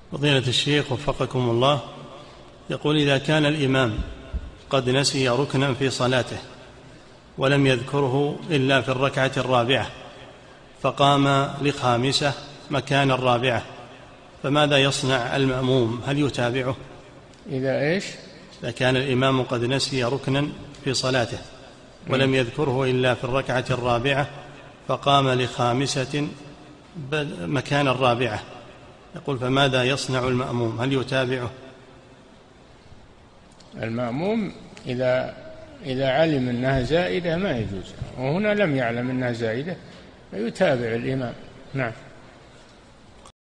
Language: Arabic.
فضيلة الشيخ وفقكم الله، يقول: إذا كان الإمام قد نسي ركنا في صلاته ولم يذكره إلا في الركعة الرابعة فقام لخامسة مكان الرابعة، فماذا يصنع المأموم؟ هل يتابعه؟ إذا كان الإمام قد نسي ركنا في صلاته ولم يذكره إلا في الركعة الرابعة فقام لخامسة مكان الرابعة، يقول: فماذا يصنع المأموم؟ هل يتابعه؟ المأموم إذا علم أنها زائدة ما يجوز، وهنا لم يعلم أنها زائدة فيتابع الإمام. نعم.